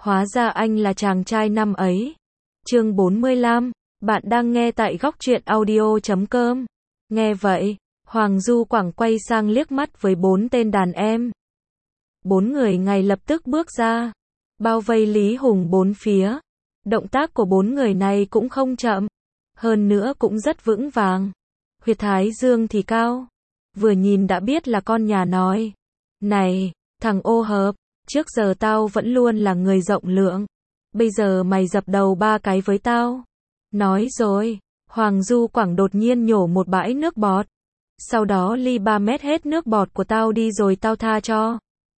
Hóa ra anh là chàng trai năm ấy. Chương 45, bạn đang nghe tại góc truyện audio.com. Nghe vậy, Hoàng Du Quảng quay sang liếc mắt với 4 tên đàn em. 4 người ngay lập tức bước ra, bao vây Lý Hùng 4 phía. Động tác của 4 người này cũng không chậm, hơn nữa cũng rất vững vàng. Huyệt thái dương thì cao, vừa nhìn đã biết là con nhà nói. Này, thằng ô hợp, trước giờ tao vẫn luôn là người rộng lượng, bây giờ mày dập đầu 3 cái với tao. Nói rồi, Hoàng Du Quảng đột nhiên nhổ một bãi nước bọt. Sau đó ly 3 mét hết nước bọt của tao đi rồi tao tha cho.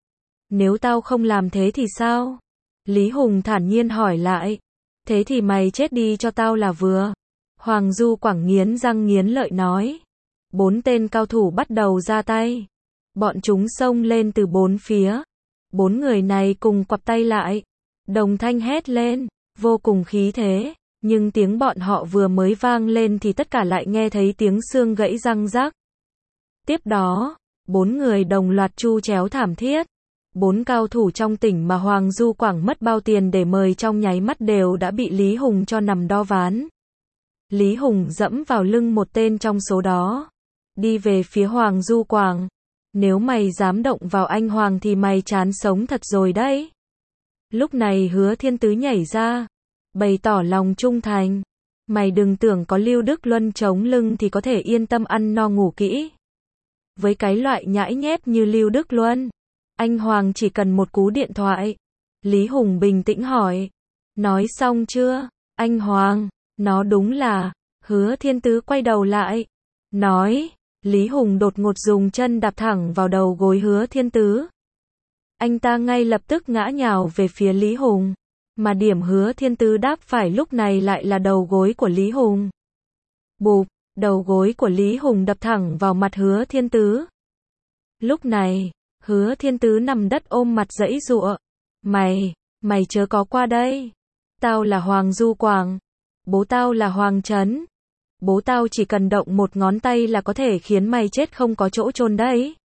Nếu tao không làm thế thì sao? Lý Hùng thản nhiên hỏi lại. Thế thì mày chết đi cho tao là vừa. Hoàng Du Quảng nghiến răng nghiến lợi nói. 4 tên cao thủ bắt đầu ra tay. Bọn chúng xông lên từ 4 phía. 4 người này cùng quặp tay lại, đồng thanh hét lên, vô cùng khí thế. Nhưng tiếng bọn họ vừa mới vang lên thì tất cả lại nghe thấy tiếng xương gãy răng rắc. Tiếp đó, 4 người đồng loạt chu chéo thảm thiết. 4 cao thủ trong tỉnh mà Hoàng Du Quảng mất bao tiền để mời trong nháy mắt đều đã bị Lý Hùng cho nằm đo ván. Lý Hùng dẫm vào lưng một tên trong số đó, đi về phía Hoàng Du Quảng. Nếu mày dám động vào anh Hoàng thì mày chán sống thật rồi đấy. Lúc này Hứa Thiên Tứ nhảy ra, bày tỏ lòng trung thành. Mày đừng tưởng có Lưu Đức Luân chống lưng thì có thể yên tâm ăn no ngủ kỹ. Với cái loại nhãi nhép như Lưu Đức Luân, anh Hoàng chỉ cần một cú điện thoại. Lý Hùng bình tĩnh hỏi. Nói xong chưa, anh Hoàng? Nó đúng là. Hứa Thiên Tứ quay đầu lại, nói. Lý Hùng đột ngột dùng chân đạp thẳng vào đầu gối Hứa Thiên Tứ. Anh ta ngay lập tức ngã nhào về phía Lý Hùng. Mà điểm Hứa Thiên Tứ đáp phải lúc này lại là đầu gối của Lý Hùng. Bụp, đầu gối của Lý Hùng đập thẳng vào mặt Hứa Thiên Tứ. Lúc này, Hứa Thiên Tứ nằm đất ôm mặt giãy giụa. Mày chớ có qua đây. Tao là Hoàng Du Quảng. Bố tao là Hoàng Trấn. Bố tao chỉ cần động một ngón tay là có thể khiến mày chết không có chỗ chôn đấy.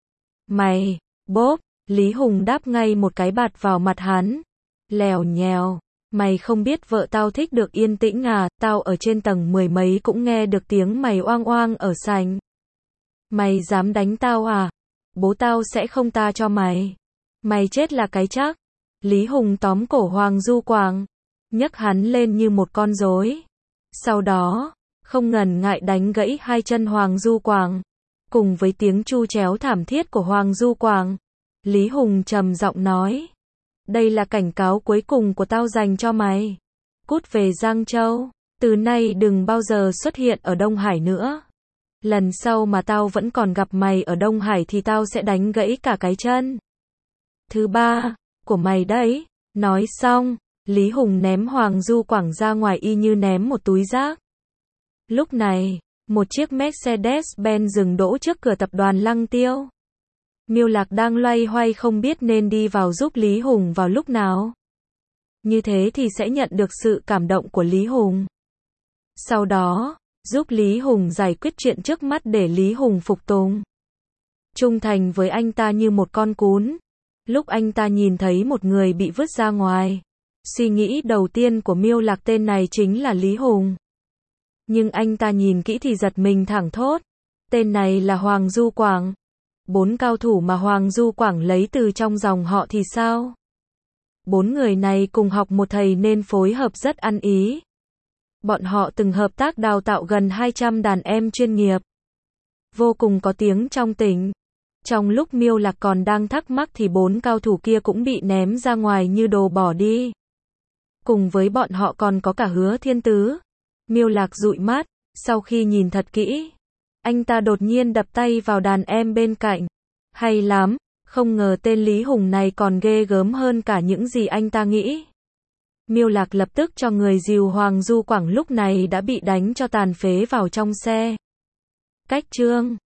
Mày, bốp, Lý Hùng đáp ngay một cái bạt vào mặt hắn. Lèo nhèo, mày không biết vợ tao thích được yên tĩnh à, tao ở trên tầng 10 mấy cũng nghe được tiếng mày oang oang ở sảnh. Mày dám đánh tao à? Bố tao sẽ không tha cho mày. Mày chết là cái chắc. Lý Hùng tóm cổ Hoàng Du Quảng, nhấc hắn lên như một con rối. Sau đó, không ngần ngại đánh gãy 2 chân Hoàng Du Quảng. Cùng với tiếng chu chéo thảm thiết của Hoàng Du Quảng, Lý Hùng trầm giọng nói. Đây là cảnh cáo cuối cùng của tao dành cho mày. Cút về Giang Châu, từ nay đừng bao giờ xuất hiện ở Đông Hải nữa. Lần sau mà tao vẫn còn gặp mày ở Đông Hải thì tao sẽ đánh gãy cả cái chân thứ 3 của mày đấy. Nói xong, Lý Hùng ném Hoàng Du Quảng ra ngoài y như ném một túi rác. Lúc này, một chiếc Mercedes-Benz dừng đỗ trước cửa tập đoàn Lăng Tiêu. Miêu Lạc đang loay hoay không biết nên đi vào giúp Lý Hùng vào lúc nào. Như thế thì sẽ nhận được sự cảm động của Lý Hùng. Sau đó, giúp Lý Hùng giải quyết chuyện trước mắt để Lý Hùng phục tùng. Trung thành với anh ta như một con cún. Lúc anh ta nhìn thấy một người bị vứt ra ngoài, suy nghĩ đầu tiên của Miêu Lạc tên này chính là Lý Hùng. Nhưng anh ta nhìn kỹ thì giật mình thẳng thốt. Tên này là Hoàng Du Quảng. 4 cao thủ mà Hoàng Du Quảng lấy từ trong dòng họ thì sao? 4 người này cùng học một thầy nên phối hợp rất ăn ý. Bọn họ từng hợp tác đào tạo gần 200 đàn em chuyên nghiệp, vô cùng có tiếng trong tỉnh. Trong lúc Miêu Lạc còn đang thắc mắc thì 4 cao thủ kia cũng bị ném ra ngoài như đồ bỏ đi. Cùng với bọn họ còn có cả Hứa Thiên Tứ. Miêu Lạc dụi mắt, sau khi nhìn thật kỹ, anh ta đột nhiên đập tay vào đàn em bên cạnh. Hay lắm, không ngờ tên Lý Hùng này còn ghê gớm hơn cả những gì anh ta nghĩ. Miêu Lạc lập tức cho người dìu Hoàng Du Quảng lúc này đã bị đánh cho tàn phế vào trong xe. Cách chương